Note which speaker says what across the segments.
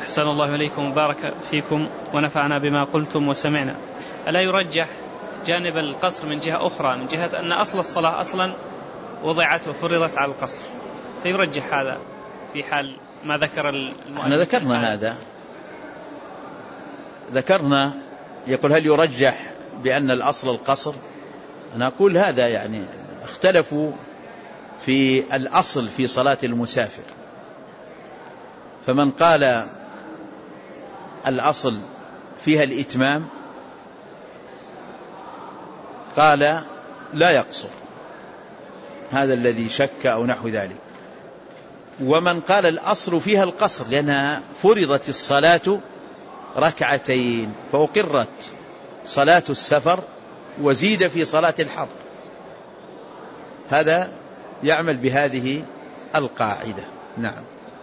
Speaker 1: أحسن الله إليكم وبارك فيكم ونفعنا بما قلتم وسمعنا. ألا يرجح جانب القصر من جهة أخرى، من جهة أن أصل الصلاة أصلا وضعت وفرضت على القصر، فيرجح هذا في حال ما ذكر المؤلف؟
Speaker 2: احنا ذكرنا هذا، ذكرنا يقول هل يرجح بأن الأصل القصر؟ أنا أقول هذا يعني اختلفوا في الأصل في صلاة المسافر، فمن قال الأصل فيها الإتمام قال لا يقصر، هذا الذي شك أو نحو ذلك. ومن قال الأصل فيها القصر لأنها فرضت الصلاة ركعتين فأقرت صلاة السفر وزيد في صلاة الحضر، هذا يعمل بهذه القاعدة. نعم.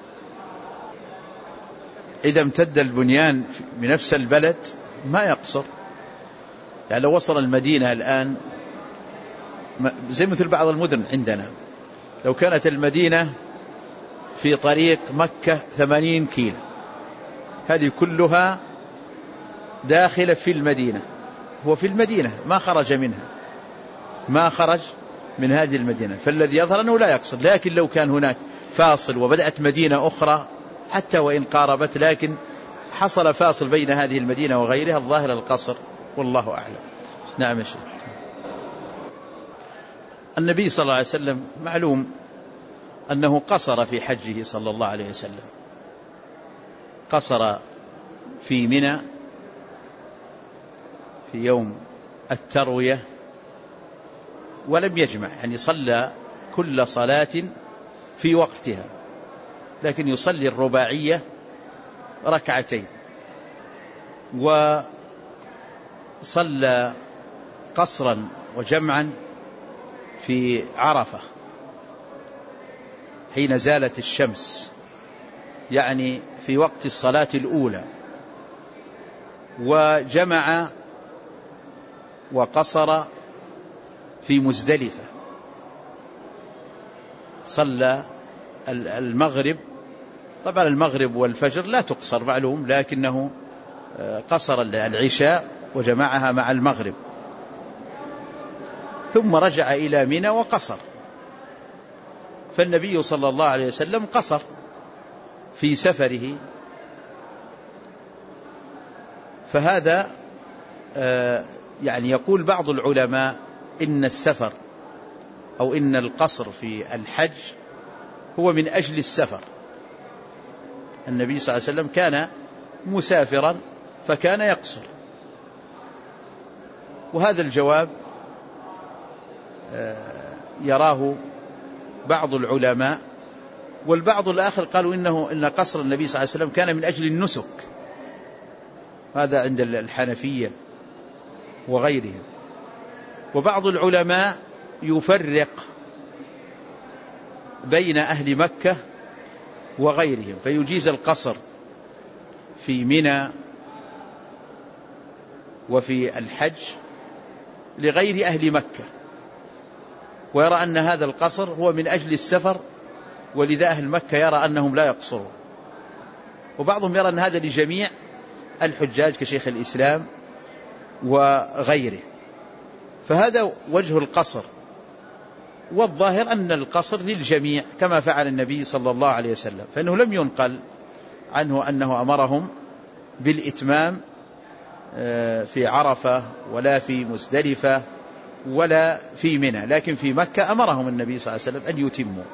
Speaker 2: إذا امتد البنيان بنفس البلد ما يقصر، يعني لو وصل المدينة الآن زي مثل بعض المدن عندنا، لو كانت المدينة في طريق مكة 80 كيلو، هذه كلها داخلة في المدينة، هو في المدينة ما خرج منها، ما خرج من هذه المدينة، فالذي يظهر أنه لا يقصر. لكن لو كان هناك فاصل وبدأت مدينة أخرى حتى وإن قاربت، لكن حصل فاصل بين هذه المدينة وغيرها، الظاهر القصر، والله أعلم. نعم يا شيخ. النبي صلى الله عليه وسلم معلوم أنه قصر في حجه صلى الله عليه وسلم، قصر في منى في يوم التروية ولم يجمع، يعني صلى كل صلاة في وقتها، لكن يصلي الرباعية ركعتين، وصلى قصرا وجمعا في عرفة حين زالت الشمس، يعني في وقت الصلاة الأولى، وجمع وقصر في مزدلفة، صلى المغرب، طبعا المغرب والفجر لا تقصر معلوم، لكنه قصر العشاء وجمعها مع المغرب، ثم رجع إلى منى وقصر. فالنبي صلى الله عليه وسلم قصر في سفره، فهذا يعني يقول بعض العلماء إن السفر أو إن القصر في الحج هو من أجل السفر. النبي صلى الله عليه وسلم كان مسافرا فكان يقصر، وهذا الجواب يراه بعض العلماء، والبعض الآخر قالوا إن قصر النبي صلى الله عليه وسلم كان من أجل النسك، هذا عند الحنفية وغيرهم. وبعض العلماء يفرق بين أهل مكة وغيرهم، فيجيز القصر في منى وفي الحج لغير أهل مكة، ويرى أن هذا القصر هو من أجل السفر، ولذا أهل مكة يرى أنهم لا يقصرون. وبعضهم يرى أن هذا لجميع الحجاج كشيخ الإسلام وغيره، فهذا وجه القصر. والظاهر أن القصر للجميع كما فعل النبي صلى الله عليه وسلم، فإنه لم ينقل عنه أنه أمرهم بالإتمام في عرفة ولا في مزدلفة ولا في منى، لكن في مكة أمرهم النبي صلى الله عليه وسلم أن يتموا.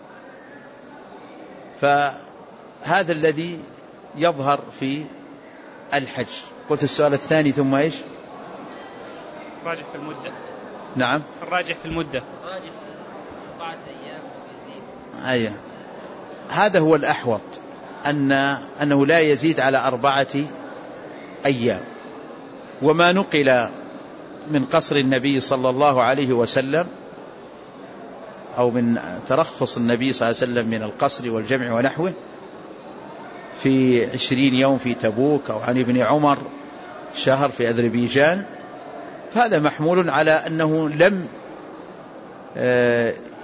Speaker 2: فهذا الذي يظهر في الحج. قلت السؤال الثاني ثم إيش؟
Speaker 1: الراجح في المدة.
Speaker 2: نعم،
Speaker 1: الراجح في المدة،
Speaker 3: الراجح 4 أيام يزيد.
Speaker 2: أيه، هذا هو الأحوط، أنه لا يزيد على 4 أيام. وما نقل من قصر النبي صلى الله عليه وسلم أو من ترخص النبي صلى الله عليه وسلم من القصر والجمع ونحوه في 20 يوم في تبوك، أو عن ابن عمر شهر في أذربيجان، فهذا محمول على أنه لم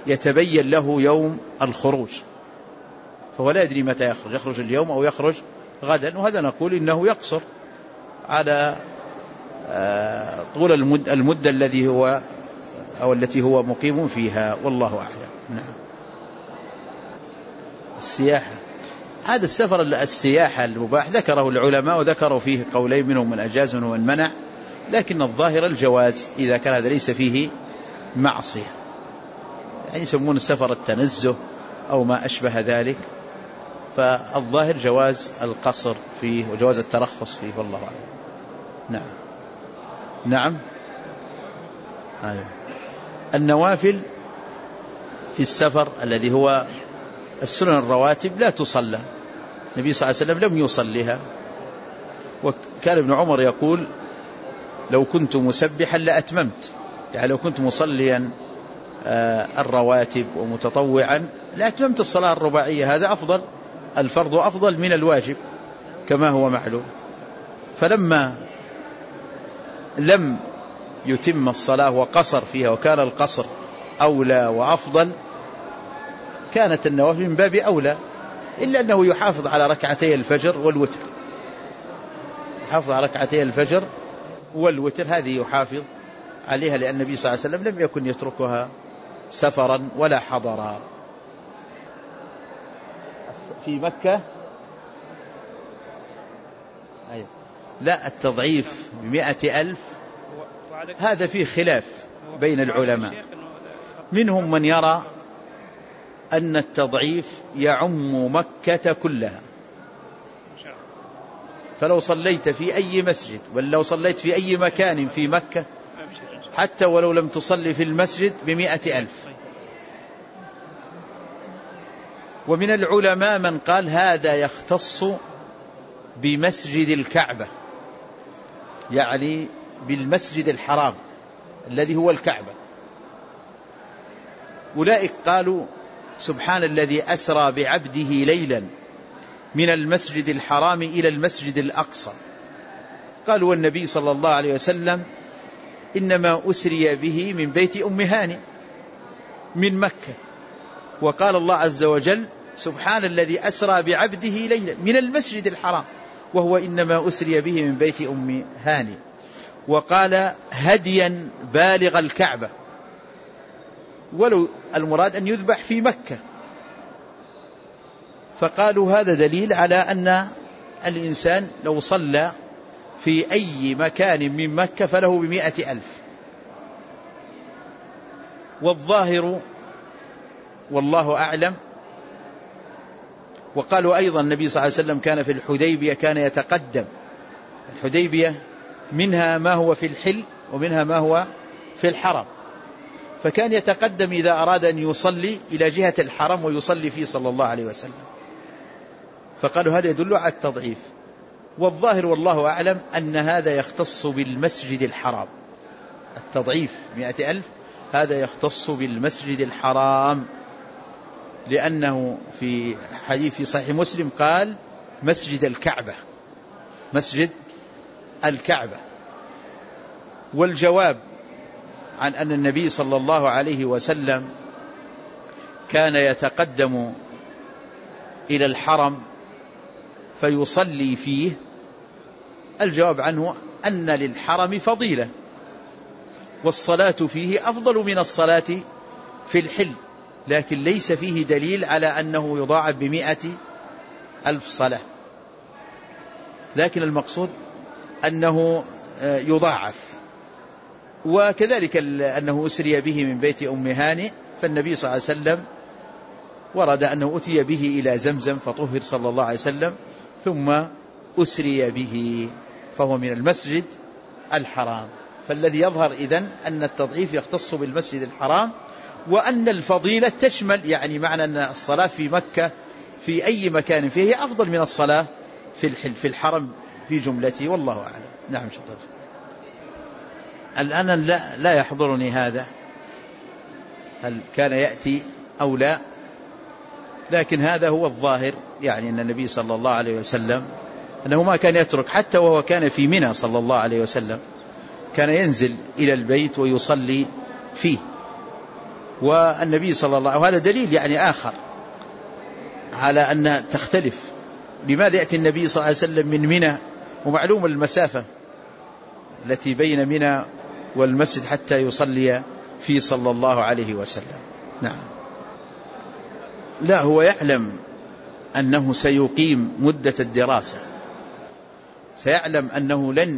Speaker 2: يتبين له يوم الخروج، فهو لا يدري متى يخرج اليوم أو يخرج غدا، وهذا نقول إنه يقصر على طول المدة الذي هو أو التي هو مقيم فيها، والله أعلم. نعم. السياحة، هذا السفر السياحة المباح ذكره العلماء وذكروا فيه قولين، منهم من أجاز ومن منع، لكن الظاهر الجواز إذا كان هذا ليس فيه معصية، يعني يسمون السفر التنزه أو ما أشبه ذلك، فالظاهر جواز القصر فيه وجواز الترخص فيه، والله أعلم. نعم. نعم. أيوه. النوافل في السفر الذي هو السنن الرواتب لا تصلى، النبي صلى الله عليه وسلم لم يصليها، وكان ابن عمر يقول لو كنت مسبحا لأتممت، يعني لو كنت مصليا الرواتب ومتطوعا لأتممت الصلاة الرباعية، هذا أفضل، الفرض أفضل من الواجب كما هو معلوم. فلما لم يتم الصلاة وقصر فيها وكان القصر أولى وأفضل، كانت النوافل من باب أولى، إلا أنه يحافظ على ركعتي الفجر والوتر، يحافظ على ركعتي الفجر والوتر، هذه يحافظ عليها، لأن النبي صلى الله عليه وسلم لم يكن يتركها سفرا ولا حضرا. في مكة لا، التضعيف 100,000 هذا فيه خلاف بين العلماء، منهم من يرى أن التضعيف يعم مكة كلها، فلو صليت في أي مسجد بل لو صليت في أي مكان في مكة حتى ولو لم تصلي في المسجد ب100,000. ومن العلماء من قال هذا يختص بمسجد الكعبة، يعني بالمسجد الحرام الذي هو الكعبة. أولئك قالوا سبحان الذي أسرى بعبده ليلا من المسجد الحرام إلى المسجد الأقصى، قالوا والنبي صلى الله عليه وسلم إنما أسري به من بيت أم هاني من مكة، وقال الله عز وجل سبحان الذي أسرى بعبده ليلا من المسجد الحرام، وهو إنما أسري به من بيت أم هاني، وقال هديا بالغ الكعبة، ولو المراد أن يذبح في مكة. فقالوا هذا دليل على أن الإنسان لو صلى في أي مكان من مكة فله ب100,000. والظاهر والله أعلم. وقالوا أيضا النبي صلى الله عليه وسلم كان في الحديبية كان يتقدم، الحديبية منها ما هو في الحل ومنها ما هو في الحرم، فكان يتقدم إذا أراد أن يصلي إلى جهة الحرم ويصلي فيه صلى الله عليه وسلم، فقالوا هذا يدل على التضعيف. والظاهر والله أعلم أن هذا يختص بالمسجد الحرام، التضعيف 100,000 هذا يختص بالمسجد الحرام، لأنه في حديث في صحيح مسلم قال مسجد الكعبة، مسجد الكعبة. والجواب عن أن النبي صلى الله عليه وسلم كان يتقدم إلى الحرم فيصلي فيه، الجواب عنه أن للحرم فضيلة، والصلاة فيه أفضل من الصلاة في الحل، لكن ليس فيه دليل على أنه يضاعف ب100,000 صلاة، لكن المقصود أنه يضاعف. وكذلك أنه أسري به من بيت أم هاني، فالنبي صلى الله عليه وسلم ورد أنه أتي به إلى زمزم فطهر صلى الله عليه وسلم ثم أسري به، فهو من المسجد الحرام. فالذي يظهر إذن أن التضعيف يختص بالمسجد الحرام، وأن الفضيلة تشمل، يعني معنى أن الصلاة في مكة في أي مكان فيه أفضل من الصلاة في الحرم في جملته، والله أعلم. نعم شطر. الآن لا يحضرني هذا هل كان يأتي أو لا، لكن هذا هو الظاهر، يعني أن النبي صلى الله عليه وسلم أنه ما كان يترك، حتى وهو كان في منى صلى الله عليه وسلم كان ينزل إلى البيت ويصلي فيه. والنبي صلى الله عليه وسلم، وهذا دليل يعني آخر على أن تختلف لماذا يأتي النبي صلى الله عليه وسلم من منى؟ ومعلوم المسافة التي بين منى والمسجد حتى يصلي فيه صلى الله عليه وسلم. نعم. لا، هو يعلم أنه سيقيم مدة الدراسة، سيعلم أنه لن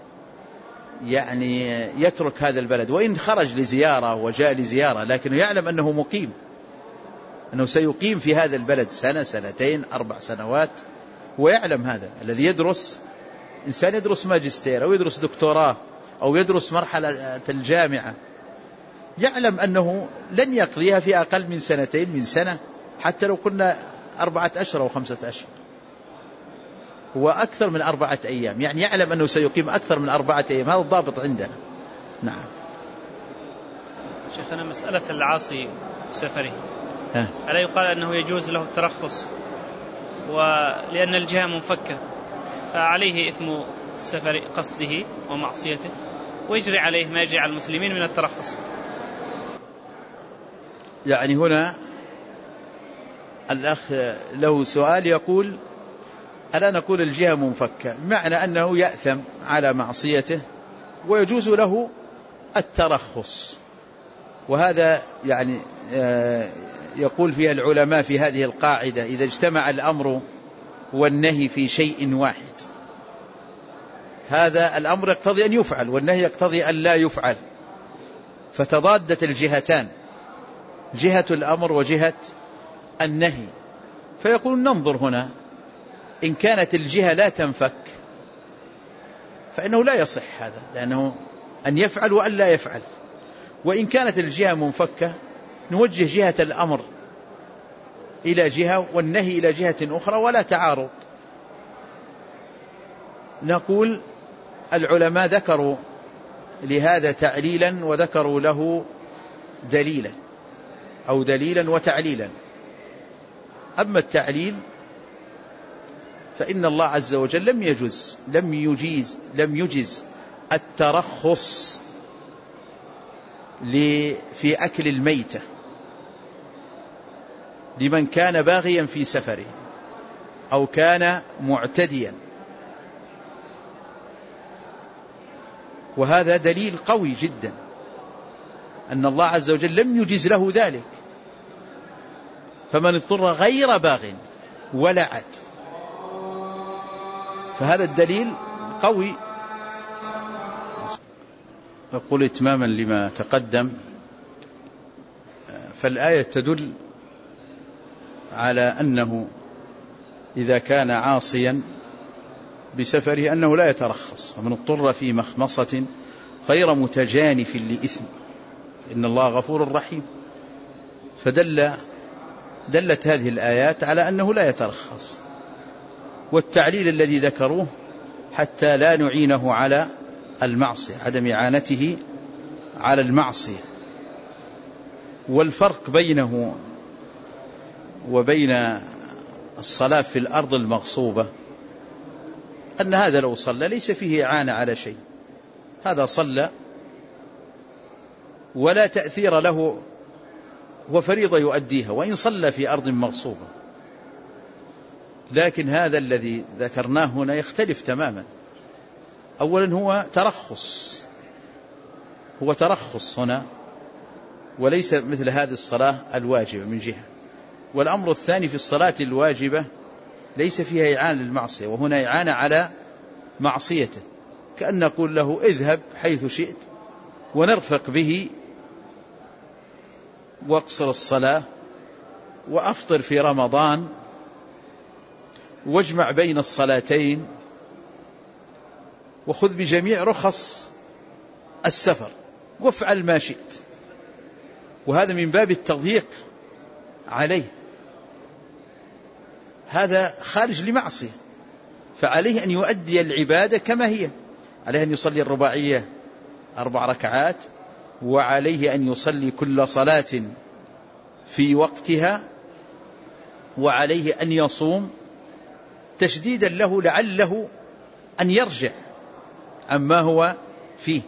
Speaker 2: يترك هذا البلد، وإن خرج لزيارة وجاء لزيارة، لكنه يعلم أنه مقيم، أنه سيقيم في هذا البلد سنة، سنتين، 4 سنوات. ويعلم هذا. الذي يدرس، إنسان يدرس ماجستير أو يدرس دكتوراه أو يدرس مرحلة الجامعة، يعلم أنه لن يقضيها في أقل من 2 من سنة، حتى لو كنا 4 أشهر أو 5 أشهر، هو أكثر من 4 أيام، يعني يعلم أنه سيقيم أكثر من 4 أيام. هذا الضابط عندنا. نعم.
Speaker 1: شيخنا، مسألة العاصي سفره، ألا يقال أنه يجوز له الترخص، ولأن الجهة منفكة فعليه إثم السفر قصده ومعصيته، ويجري عليه ما يجري على المسلمين من الترخص؟
Speaker 2: يعني هنا الأخ له سؤال يقول: ألا نقول الجهة منفكة، بمعنى أنه يأثم على معصيته ويجوز له الترخص. وهذا يعني يقول فيها العلماء في هذه القاعدة: إذا اجتمع الأمر والنهي في شيء واحد، هذا الأمر يقتضي أن يفعل والنهي يقتضي أن لا يفعل، فتضادت الجهتان، جهة الأمر وجهة النهي. فيقول: ننظر هنا، إن كانت الجهة لا تنفك فإنه لا يصح هذا، لأنه أن يفعل وأن لا يفعل. وإن كانت الجهة منفكة نوجه جهة الأمر إلى جهة والنهي إلى جهة أخرى، ولا تعارض. نقول: العلماء ذكروا لهذا تعليلا وذكروا له دليلا، أو دليلا وتعليلا. أما التعليل فإن الله عز وجل لم يجز الترخص في أكل الميتة لمن كان باغيا في سفره أو كان معتديا، وهذا دليل قوي جدا أن الله عز وجل لم يجز له ذلك. فمن اضطر غير باغ ولا عاد، فهذا الدليل قوي. أقول إتماما لما تقدم، فالآية تدل على أنه إذا كان عاصيا بسفره أنه لا يترخص، ومن اضطر في مخمصة غير متجانف لإثم إن الله غفور رحيم. فدلت هذه الآيات على أنه لا يترخص. والتعليل الذي ذكروه حتى لا نعينه على المعصية، عدم إعانته على المعصية. والفرق بينه وبين الصلاة في الأرض المغصوبة أن هذا لو صلى ليس فيه إعانة على شيء، هذا صلى ولا تأثير له، وفريضة يؤديها وإن صلى في أرض مغصوبة. لكن هذا الذي ذكرناه هنا يختلف تماما. أولا هو ترخص هنا، وليس مثل هذه الصلاة الواجبة من جهة. والأمر الثاني في الصلاة الواجبة ليس فيها إعانة للمعصية، وهنا إعانة على معصيته، كأن نقول له: اذهب حيث شئت ونرفق به واقصر الصلاة وأفطر في رمضان واجمع بين الصلاتين وخذ بجميع رخص السفر وافعل ما شئت. وهذا من باب التضييق عليه، هذا خارج لمعصية، فعليه أن يؤدي العبادة كما هي. عليه أن يصلي الرباعية 4 ركعات، وعليه أن يصلي كل صلاة في وقتها، وعليه أن يصوم تشديدا له لعله أن يرجع عما هو فيه.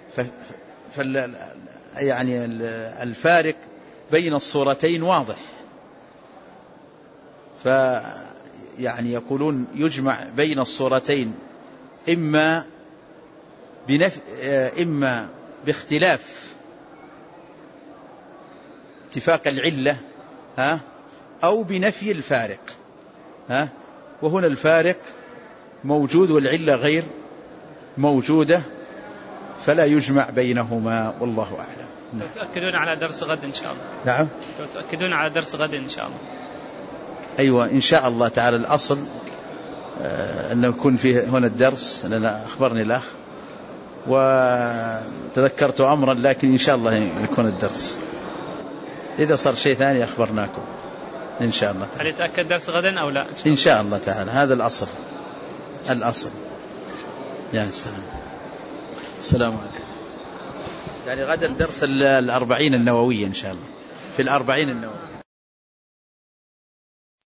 Speaker 2: يعني الفارق بين الصورتين واضح. يعني يقولون يجمع بين الصورتين إما باختلاف اتفاق العلة أو بنفي الفارق وهنا الفارق موجود والعلة غير موجودة فلا يجمع بينهما والله أعلم.
Speaker 1: لو تؤكدون على درس غد إن شاء الله.
Speaker 2: نعم
Speaker 1: لو تؤكدون على درس غد إن شاء الله.
Speaker 2: أيوة إن شاء الله تعالى. الأصل أنه يكون فيه هنا الدرس لأن أخبرني الأخ وتذكرت أمرا لكن إن شاء الله يكون الدرس. إذا صار شيء ثاني أخبرناكم إن شاء الله تعالى.
Speaker 1: هل يتأكد درس غدا أو لا؟
Speaker 2: إن شاء الله تعالى. هذا الأصل. يا سلام. السلام عليكم. يعني غدا درس 40 النووية إن شاء الله في 40 النووية.